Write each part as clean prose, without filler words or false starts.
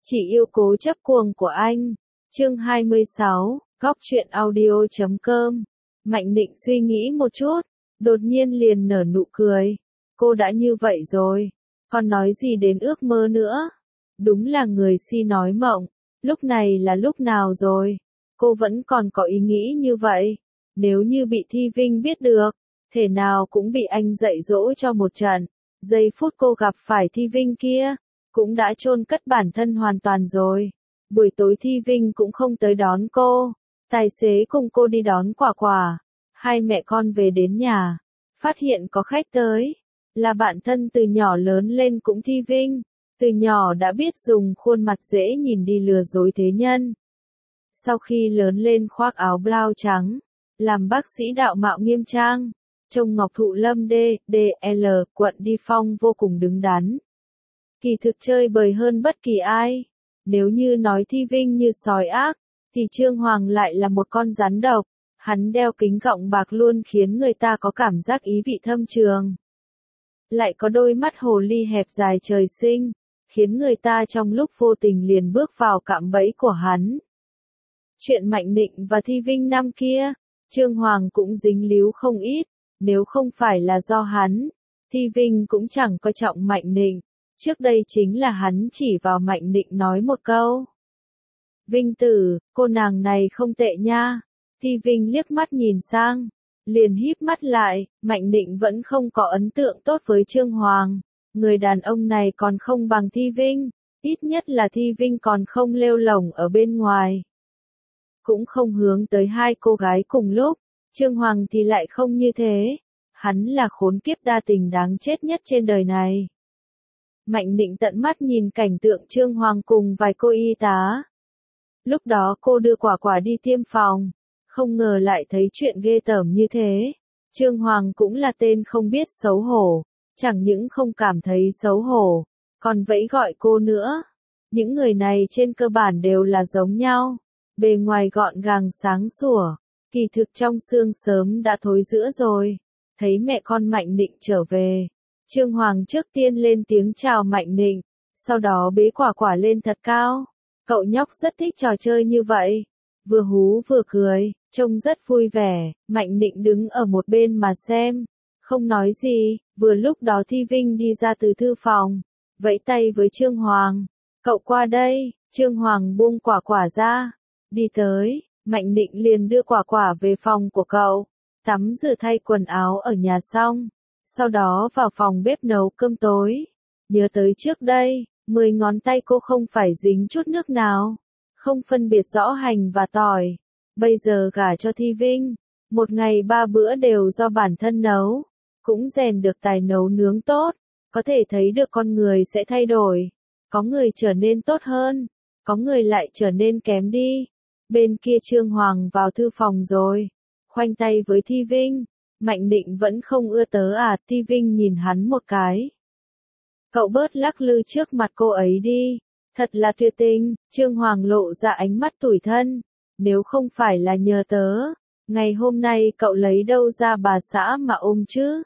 Chỉ yêu cố chấp cuồng của anh. Chương 26, Góc truyện audio.com. Mạnh Nịnh suy nghĩ một chút, đột nhiên liền nở nụ cười. Cô đã như vậy rồi, còn nói gì đến ước mơ nữa? Đúng là người si nói mộng, lúc này là lúc nào rồi? Cô vẫn còn có ý nghĩ như vậy. Nếu như bị Thi Vinh biết được, thể nào cũng bị anh dạy dỗ cho một trận. Giây phút cô gặp phải Thi Vinh kia, cũng đã chôn cất bản thân hoàn toàn rồi. Buổi tối Thi Vinh cũng không tới đón cô. Tài xế cùng cô đi đón Quả Quả. Hai mẹ con về đến nhà, phát hiện có khách tới. Là bạn thân từ nhỏ lớn lên cũng Thi Vinh. Từ nhỏ đã biết dùng khuôn mặt dễ nhìn đi lừa dối thế nhân. Sau khi lớn lên khoác áo blau trắng, làm bác sĩ đạo mạo nghiêm trang, trông Ngọc Thụ Lâm D.D.L. quận Đi Phong vô cùng đứng đắn. Kỳ thực chơi bời hơn bất kỳ ai. Nếu như nói Thi Vinh như sói ác, thì Trương Hoàng lại là một con rắn độc. Hắn đeo kính gọng bạc luôn khiến người ta có cảm giác ý vị thâm trường. Lại có đôi mắt hồ ly hẹp dài trời sinh, khiến người ta trong lúc vô tình liền bước vào cạm bẫy của hắn. Chuyện Mạnh Nịnh và Thi Vinh năm kia, Trương Hoàng cũng dính líu không ít, nếu không phải là do hắn, Thi Vinh cũng chẳng coi trọng Mạnh Nịnh. Trước đây chính là hắn chỉ vào Mạnh Nịnh nói một câu. Vinh tử, cô nàng này không tệ nha. Thi Vinh liếc mắt nhìn sang, liền híp mắt lại. Mạnh Nịnh vẫn không có ấn tượng tốt với Trương Hoàng. Người đàn ông này còn không bằng Thi Vinh, ít nhất là Thi Vinh còn không lêu lổng ở bên ngoài. Cũng không hướng tới hai cô gái cùng lúc, Trương Hoàng thì lại không như thế. Hắn là khốn kiếp đa tình đáng chết nhất trên đời này. Mạnh Nịnh tận mắt nhìn cảnh tượng Trương Hoàng cùng vài cô y tá. Lúc đó cô đưa Quả Quả đi tiêm phòng, không ngờ lại thấy chuyện ghê tởm như thế. Trương Hoàng cũng là tên không biết xấu hổ, chẳng những không cảm thấy xấu hổ, còn vẫy gọi cô nữa. Những người này trên cơ bản đều là giống nhau, bề ngoài gọn gàng sáng sủa, kỳ thực trong xương sớm đã thối rữa rồi. Thấy mẹ con Mạnh Nịnh trở về, Trương Hoàng trước tiên lên tiếng chào Mạnh Nịnh, sau đó bế Quả Quả lên thật cao. Cậu nhóc rất thích trò chơi như vậy, vừa hú vừa cười, trông rất vui vẻ. Mạnh Nịnh đứng ở một bên mà xem, không nói gì. Vừa lúc đó Thi Vinh đi ra từ thư phòng, vẫy tay với Trương Hoàng, cậu qua đây. Trương Hoàng buông Quả Quả ra, đi tới. Mạnh Nịnh liền đưa Quả Quả về phòng của cậu, tắm rửa thay quần áo ở nhà xong, sau đó vào phòng bếp nấu cơm tối. Nhớ tới trước đây, 10 ngón tay cô không phải dính chút nước nào, không phân biệt rõ hành và tỏi. Bây giờ gả cho Thi Vinh, một ngày 3 bữa đều do bản thân nấu, cũng rèn được tài nấu nướng tốt. Có thể thấy được con người sẽ thay đổi, có người trở nên tốt hơn, có người lại trở nên kém đi. Bên kia Trương Hoàng vào thư phòng rồi, khoanh tay với Thi Vinh. Mạnh Nịnh vẫn không ưa tớ à? Thi Vinh nhìn hắn một cái. Cậu bớt lắc lư trước mặt cô ấy đi, thật là tuyệt tình. Trương Hoàng lộ ra ánh mắt tủi thân. Nếu không phải là nhờ tớ, ngày hôm nay cậu lấy đâu ra bà xã mà ôm chứ?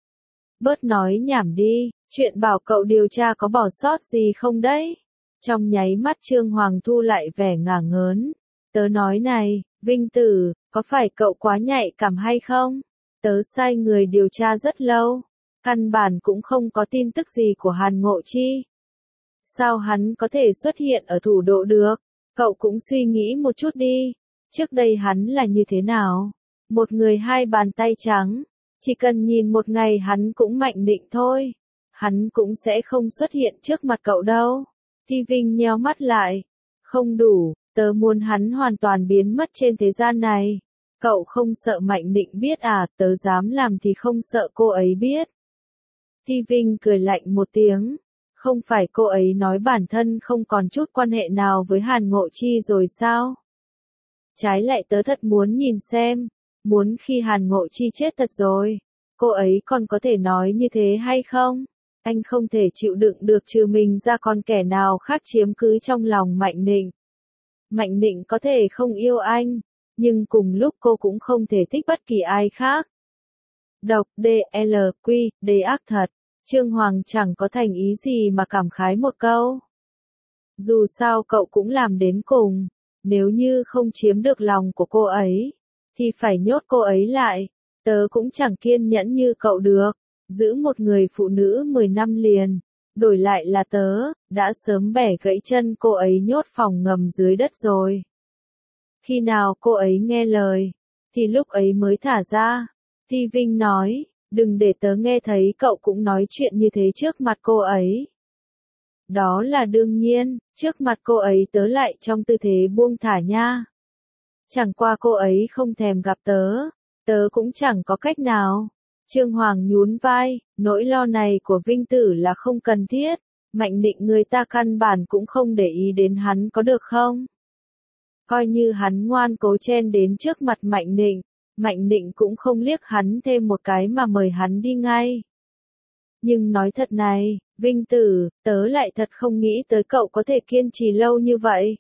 Bớt nói nhảm đi, chuyện bảo cậu điều tra có bỏ sót gì không đấy? Trong nháy mắt Trương Hoàng thu lại vẻ ngả ngớn. Tớ nói này, Vinh tử, có phải cậu quá nhạy cảm hay không? Tớ sai người điều tra rất lâu, căn bản cũng không có tin tức gì của Hàn Ngộ Chi. Sao hắn có thể xuất hiện ở thủ đô được? Cậu cũng suy nghĩ một chút đi, trước đây hắn là như thế nào? Một người hai bàn tay trắng, chỉ cần nhìn một ngày hắn cũng Mạnh Nịnh thôi. Hắn cũng sẽ không xuất hiện trước mặt cậu đâu. Thi Vinh nheo mắt lại. Không đủ, tớ muốn hắn hoàn toàn biến mất trên thế gian này. Cậu không sợ Mạnh Nịnh biết à? Tớ dám làm thì không sợ cô ấy biết. Thi Vinh cười lạnh một tiếng. Không phải cô ấy nói bản thân không còn chút quan hệ nào với Hàn Ngộ Chi rồi sao? Trái lại tớ thật muốn nhìn xem, muốn khi Hàn Ngộ Chi chết thật rồi, cô ấy còn có thể nói như thế hay không? Anh không thể chịu đựng được trừ mình ra còn kẻ nào khác chiếm cứ trong lòng Mạnh Nịnh. Mạnh Nịnh có thể không yêu anh, nhưng cùng lúc cô cũng không thể thích bất kỳ ai khác. Độc D.L.Q. D ác thật. Trương Hoàng chẳng có thành ý gì mà cảm khái một câu. Dù sao cậu cũng làm đến cùng, nếu như không chiếm được lòng của cô ấy, thì phải nhốt cô ấy lại, tớ cũng chẳng kiên nhẫn như cậu được, giữ một người phụ nữ 10 năm liền, đổi lại là tớ, đã sớm bẻ gãy chân cô ấy nhốt phòng ngầm dưới đất rồi. Khi nào cô ấy nghe lời, thì lúc ấy mới thả ra. Thi Vinh nói, đừng để tớ nghe thấy cậu cũng nói chuyện như thế trước mặt cô ấy. Đó là đương nhiên, trước mặt cô ấy tớ lại trong tư thế buông thả nha. Chẳng qua cô ấy không thèm gặp tớ, tớ cũng chẳng có cách nào. Trương Hoàng nhún vai, nỗi lo này của Vinh Tử là không cần thiết, Mạnh Định người ta căn bản cũng không để ý đến hắn có được không? Coi như hắn ngoan cố chen đến trước mặt Mạnh Định cũng không liếc hắn thêm một cái mà mời hắn đi ngay. Nhưng nói thật này, Vinh Tử, tớ lại thật không nghĩ tới cậu có thể kiên trì lâu như vậy.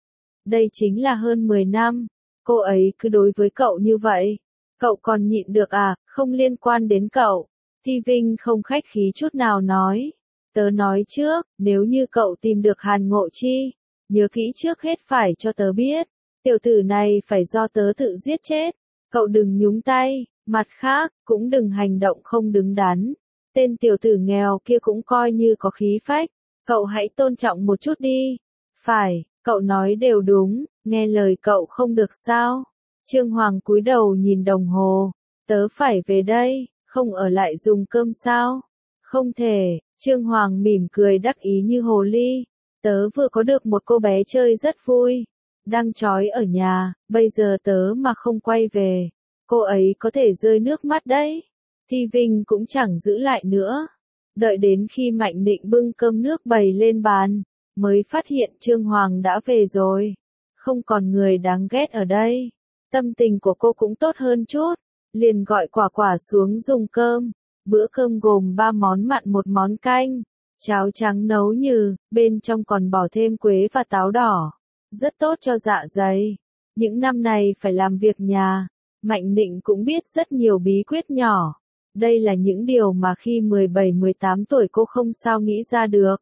Đây chính là hơn 10 năm, cô ấy cứ đối với cậu như vậy. Cậu còn nhịn được à, không liên quan đến cậu. Thi Vinh không khách khí chút nào nói. Tớ nói trước, nếu như cậu tìm được Hàn Ngộ Chi, nhớ kỹ trước hết phải cho tớ biết. Tiểu tử này phải do tớ tự giết chết. Cậu đừng nhúng tay, mặt khác, cũng đừng hành động không đứng đắn. Tên tiểu tử nghèo kia cũng coi như có khí phách. Cậu hãy tôn trọng một chút đi. Phải, cậu nói đều đúng, nghe lời cậu không được sao. Trương Hoàng cúi đầu nhìn đồng hồ. Tớ phải về đây, không ở lại dùng cơm sao? Không thể, Trương Hoàng mỉm cười đắc ý như hồ ly. Tớ vừa có được một cô bé chơi rất vui. Đang trói ở nhà, bây giờ tớ mà không quay về. Cô ấy có thể rơi nước mắt đấy. Thi Vinh cũng chẳng giữ lại nữa. Đợi đến khi Mạnh Định bưng cơm nước bày lên bàn, mới phát hiện Trương Hoàng đã về rồi. Không còn người đáng ghét ở đây. Tâm tình của cô cũng tốt hơn chút, liền gọi Quả Quả xuống dùng cơm. Bữa cơm gồm 3 món mặn 1 món canh, cháo trắng nấu nhừ, bên trong còn bỏ thêm quế và táo đỏ. Rất tốt cho dạ dày. Những năm này phải làm việc nhà, Mạnh Định cũng biết rất nhiều bí quyết nhỏ. Đây là những điều mà khi 17-18 tuổi cô không sao nghĩ ra được.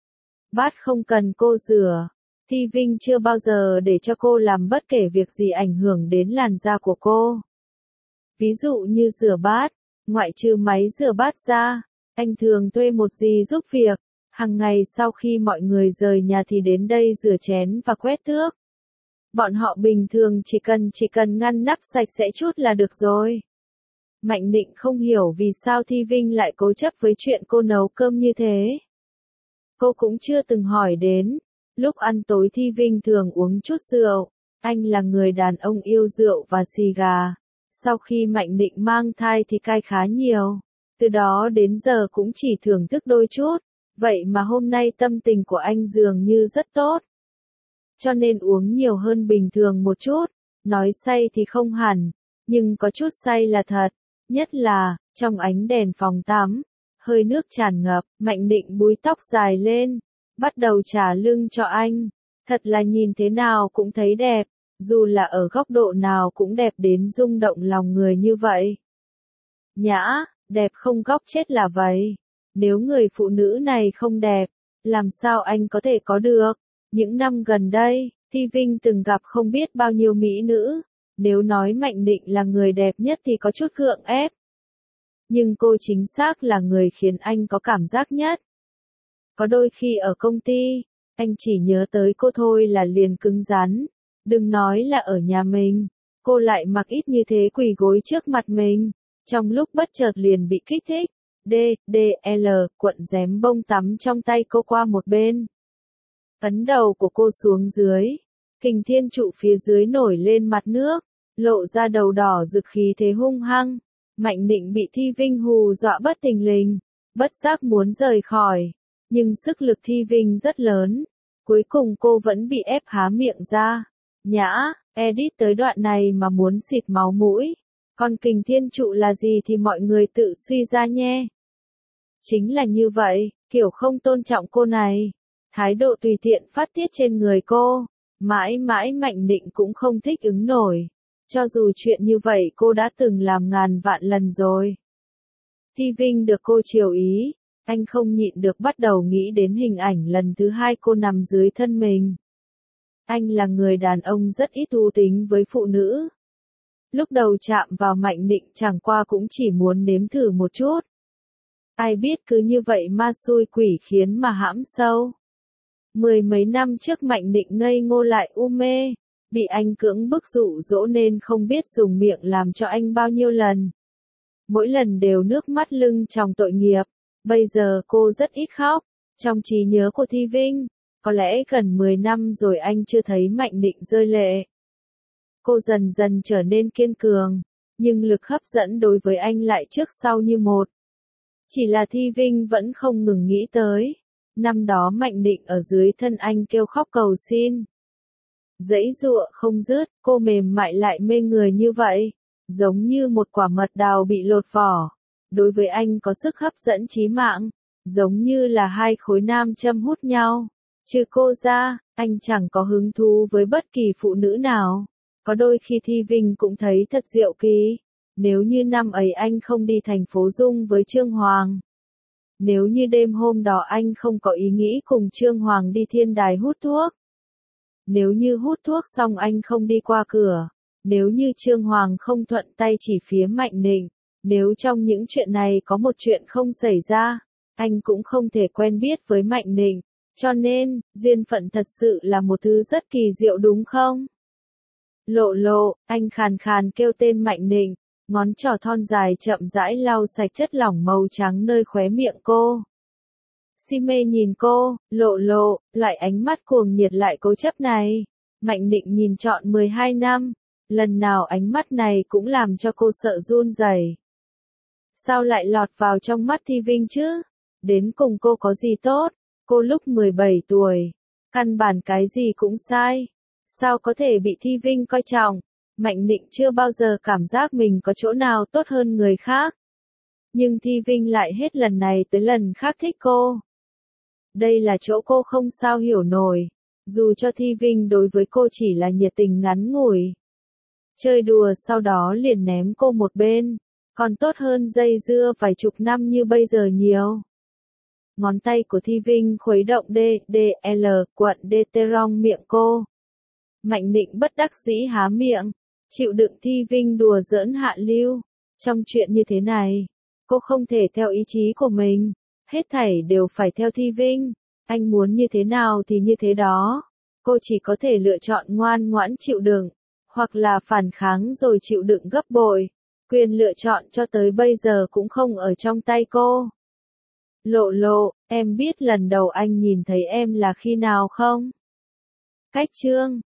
Bát không cần cô rửa. Thi Vinh chưa bao giờ để cho cô làm bất kể việc gì ảnh hưởng đến làn da của cô. Ví dụ như rửa bát, ngoại trừ máy rửa bát ra, anh thường thuê một dì giúp việc. Hàng ngày sau khi mọi người rời nhà thì đến đây rửa chén và quét thước. Bọn họ bình thường chỉ cần ngăn nắp sạch sẽ chút là được rồi. Mạnh Định không hiểu vì sao Thi Vinh lại cố chấp với chuyện cô nấu cơm như thế. Cô cũng chưa từng hỏi đến. Lúc ăn tối Thi Vinh thường uống chút rượu. Anh là người đàn ông yêu rượu và xì gà. Sau khi Mạnh Định mang thai thì cai khá nhiều. Từ đó đến giờ cũng chỉ thưởng thức đôi chút. Vậy mà hôm nay tâm tình của anh dường như rất tốt. Cho nên uống nhiều hơn bình thường một chút. Nói say thì không hẳn, nhưng có chút say là thật. Nhất là, trong ánh đèn phòng tắm, hơi nước tràn ngập, Mạnh Định búi tóc dài lên, bắt đầu chà lưng cho anh. Thật là nhìn thế nào cũng thấy đẹp, dù là ở góc độ nào cũng đẹp đến rung động lòng người như vậy. Nhã, đẹp không góc chết là vậy. Nếu người phụ nữ này không đẹp, làm sao anh có thể có được? Những năm gần đây, Thi Vinh từng gặp không biết bao nhiêu mỹ nữ. Nếu nói Mạnh Định là người đẹp nhất thì có chút gượng ép. Nhưng cô chính xác là người khiến anh có cảm giác nhất. Có đôi khi ở công ty, anh chỉ nhớ tới cô thôi là liền cứng rắn. Đừng nói là ở nhà mình, cô lại mặc ít như thế quỳ gối trước mặt mình. Trong lúc bất chợt liền bị kích thích. Cuộn rém bông tắm trong tay cô qua một bên. Ấn đầu của cô xuống dưới. Kình thiên trụ phía dưới nổi lên mặt nước, lộ ra đầu đỏ rực khí thế hung hăng. Mạnh Định bị Thi Vinh hù dọa bất thình lình, bất giác muốn rời khỏi. Nhưng sức lực Thi Vinh rất lớn. Cuối cùng cô vẫn bị ép há miệng ra. Nhã, edit tới đoạn này mà muốn xịt máu mũi. Còn kình thiên trụ là gì thì mọi người tự suy ra nhé. Chính là như vậy, kiểu không tôn trọng cô này. Thái độ tùy tiện phát tiết trên người cô. Mãi mãi Mạnh Định cũng không thích ứng nổi. Cho dù chuyện như vậy cô đã từng làm ngàn vạn lần rồi. Thi Vinh được cô chiều ý. Anh không nhịn được bắt đầu nghĩ đến hình ảnh lần thứ hai cô nằm dưới thân mình. Anh là người đàn ông rất ít thú tính với phụ nữ. Lúc đầu chạm vào Mạnh Nịnh chẳng qua cũng chỉ muốn nếm thử một chút. Ai biết cứ như vậy ma xui quỷ khiến mà hãm sâu. 10 mấy năm trước Mạnh Nịnh ngây ngô lại u mê, bị anh cưỡng bức dụ dỗ nên không biết dùng miệng làm cho anh bao nhiêu lần. Mỗi lần đều nước mắt lưng tròng tội nghiệp. Bây giờ cô rất ít khóc. Trong trí nhớ của Thi Vinh, có lẽ gần 10 năm rồi anh chưa thấy Mạnh Nịnh rơi lệ. Cô dần dần trở nên kiên cường, nhưng lực hấp dẫn đối với anh lại trước sau như một. Chỉ là Thi Vinh vẫn không ngừng nghĩ tới. Năm đó Mạnh Nịnh ở dưới thân anh kêu khóc cầu xin. Giãy giụa không dứt, cô mềm mại lại mê người như vậy, giống như một quả mật đào bị lột vỏ. Đối với anh có sức hấp dẫn chí mạng, giống như là hai khối nam châm hút nhau. Trừ cô ra, anh chẳng có hứng thú với bất kỳ phụ nữ nào. Có đôi khi Thi Vinh cũng thấy thật diệu kỳ. Nếu như năm ấy anh không đi thành phố Dung với Trương Hoàng. Nếu như đêm hôm đó anh không có ý nghĩ cùng Trương Hoàng đi thiên đài hút thuốc. Nếu như hút thuốc xong anh không đi qua cửa. Nếu như Trương Hoàng không thuận tay chỉ phía Mạnh Nịnh. Nếu trong những chuyện này có một chuyện không xảy ra, anh cũng không thể quen biết với Mạnh Nịnh. Cho nên, duyên phận thật sự là một thứ rất kỳ diệu đúng không? Lộ lộ, anh khàn khàn kêu tên Mạnh Nịnh, ngón trỏ thon dài chậm rãi lau sạch chất lỏng màu trắng nơi khóe miệng cô. Si mê nhìn cô, lộ lộ, loại ánh mắt cuồng nhiệt lại cố chấp này. Mạnh Nịnh nhìn trọn 12 năm, lần nào ánh mắt này cũng làm cho cô sợ run rẩy. Sao lại lọt vào trong mắt Thi Vinh chứ? Đến cùng cô có gì tốt? Cô lúc 17 tuổi, căn bản cái gì cũng sai. Sao có thể bị Thi Vinh coi trọng? Mạnh Nịnh chưa bao giờ cảm giác mình có chỗ nào tốt hơn người khác. Nhưng Thi Vinh lại hết lần này tới lần khác thích cô. Đây là chỗ cô không sao hiểu nổi. Dù cho Thi Vinh đối với cô chỉ là nhiệt tình ngắn ngủi. Chơi đùa sau đó liền ném cô một bên. Còn tốt hơn dây dưa vài chục năm như bây giờ nhiều. Ngón tay của Thi Vinh khuấy động D, quận D rong miệng cô. Mạnh Nịnh bất đắc dĩ há miệng, chịu đựng Thi Vinh đùa giỡn hạ lưu. Trong chuyện như thế này, cô không thể theo ý chí của mình, hết thảy đều phải theo Thi Vinh. Anh muốn như thế nào thì như thế đó. Cô chỉ có thể lựa chọn ngoan ngoãn chịu đựng, hoặc là phản kháng rồi chịu đựng gấp bội. Quyền lựa chọn cho tới bây giờ cũng không ở trong tay cô. Lộ lộ, em biết lần đầu anh nhìn thấy em là khi nào không? Cách chương